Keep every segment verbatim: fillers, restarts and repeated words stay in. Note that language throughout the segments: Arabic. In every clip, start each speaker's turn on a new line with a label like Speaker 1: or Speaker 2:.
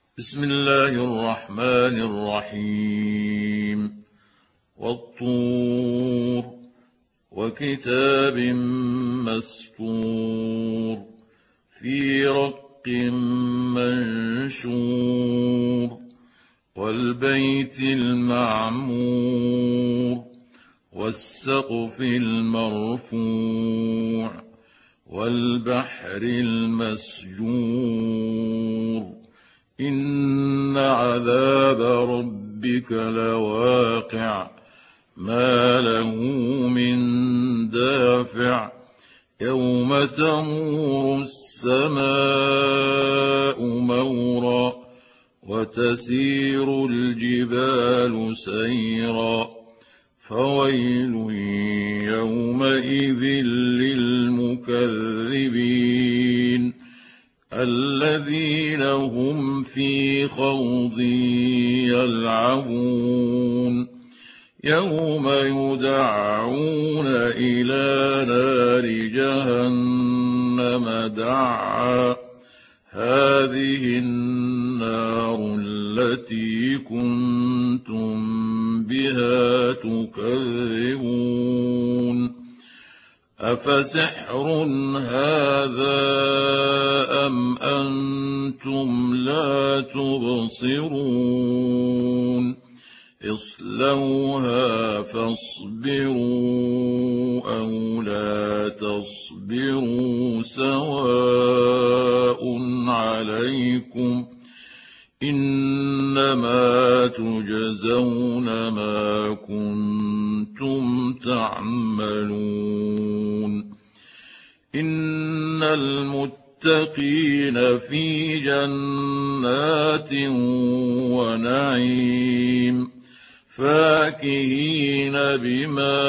Speaker 1: بسم الله الرحمن الرحيم. والطور وكتاب مسطور في رق منشور والبيت المعمور والسقف المرفوع والبحر المسجور إن عذاب ربك لواقع ما له من دافع يوم تمور السماء مورا وتسير الجبال سيرا فويل يومئذ للمكذبين الذين هم في خوض يلعبون يوم يدعون إلى نار جهنم دعا هذه النار التي كنتم بها تكذبون أفسحر هذا أم أنتم لا تبصرون اصلوها فاصبروا أو لا تصبروا سواء عليكم إنما تجزون ما كنتم تعملون إن المتقين في جنات ونعيم فاكهين بما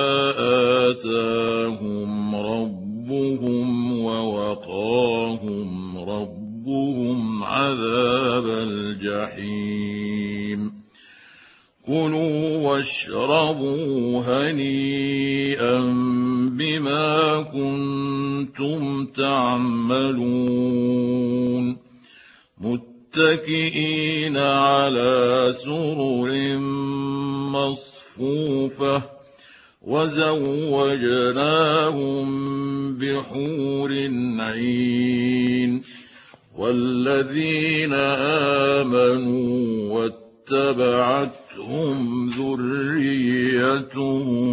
Speaker 1: آتاهم ربهم ووقاهم ربهم عذاب الجحيم كلوا واشربوا هنيئا بما كنتم تعملون متكئين على سرر مصفوفة وزوجناهم بحور عين والذين آمنوا واتبعتهم ذريتهم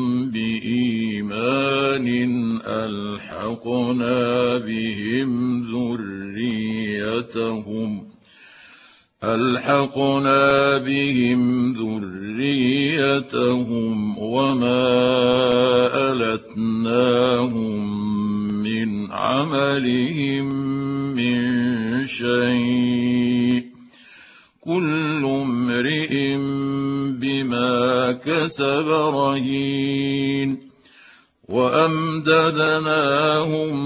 Speaker 1: بإيمان ألحقنا بهم ذريتهم ألحقنا بهم ذريتهم وما ألتناهم من عملهم من شيء كل امرئ بما كسب رهين وأمددناهم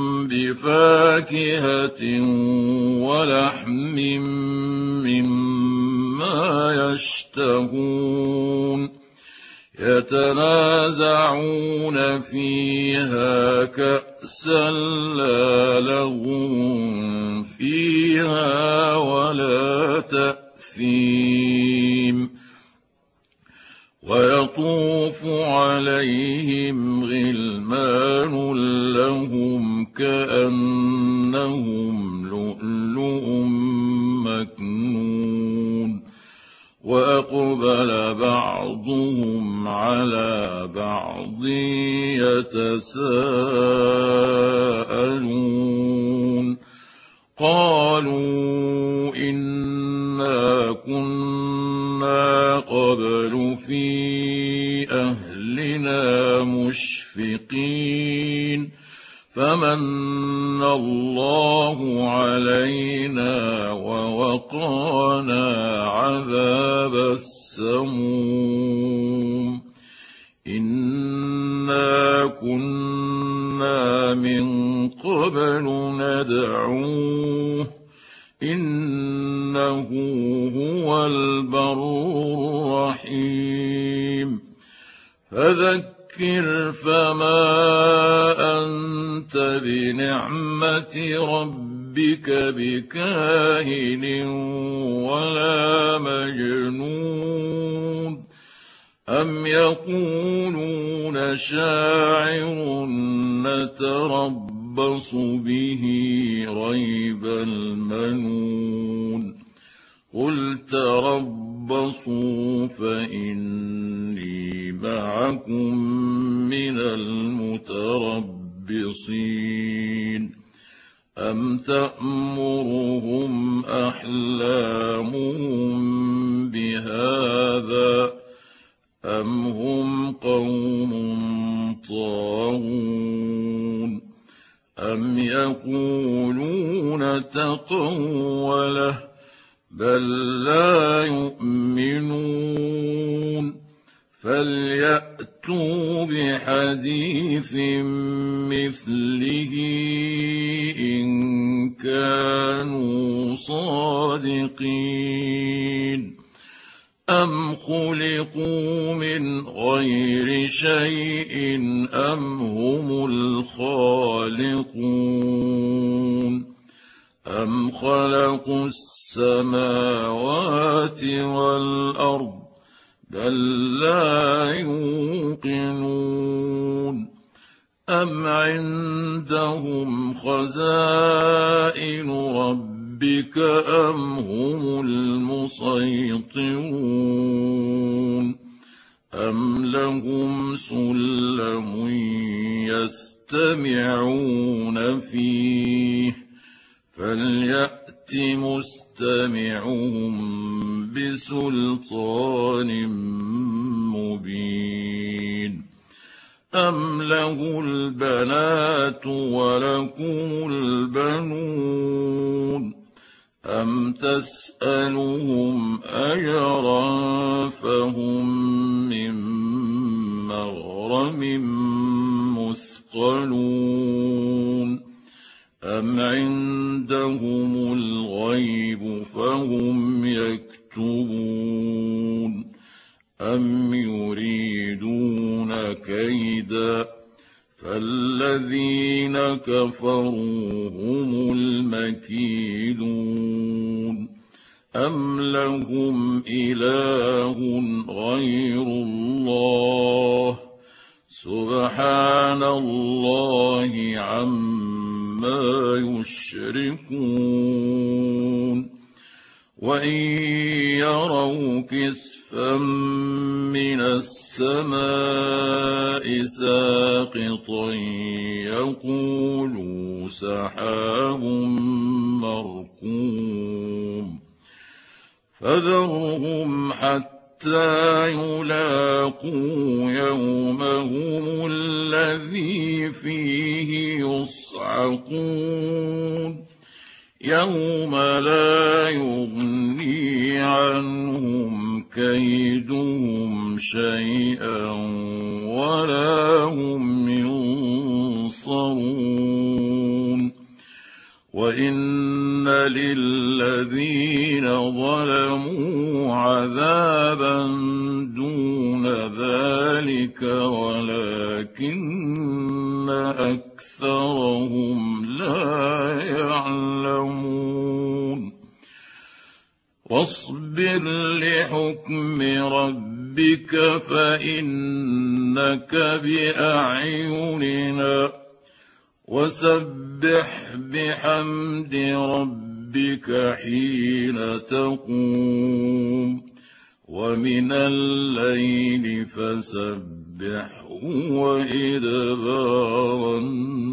Speaker 1: بفاكهة ولحم مما يشتهون يتنازعون فيها كأسا لا لغو فيها ولا تأثيم ويطوف عليهم غلمان لهم كأنهم لؤلؤ مكنون وأقبل بعضهم على بعض يتساءلون قالوا إنا كنا قبل في أهلنا مشفقين فمن الله علينا ووقانا عذاب السموم إنا كنا من قبل ندعوه إنه هو البر الرحيم فذكر فما أنت بنعمة ربك ربك بكاهن ولا مجنون أم يقولون شاعر نتربص به ريب المنون قل تربصوا فإني معكم من المتربصين أم تأمرهم أحلامهم بهذا أم هم قوم طاغون أم يقولون تقوله بل لا يؤمنون فليأتوا بحديث مثله إن كانوا صادقين أم خلقوا من غير شيء أم هم الخالقون أم خلقوا السماوات والأرض بل لا يوقنون أم عندهم خزائن ربك أم هم المسيطرون أم لهم سلم يستمعون فيه فليأت مستمعهم بسلطان مبين أم له البنات ولكم البنون أم تسألهم أجرا فهم من مغرم مثقلون أم عندهم الغيب فهم يكتبون أم يريدون كيدا فالذين كفروا هم المكيدون أم لهم إله غير الله سبحان الله عما يشركون وإن يروا كسفا من السماء ساقطا يقولوا سحاب مركوم فذرهم حتى يلاقوا يومهم الذي فيه يصعقون يوم لا يغني عنهم كيدهم شيئا ولا هم ينصرون وإن للذين ظلموا عذابا دون ذلك ولكن أكثرهم لا يعلمون واصبر لحكم ربك فإنك بأعيننا وسبح بحمد ربك حين تقوم ومن الليل فسبحه وإدبار النجم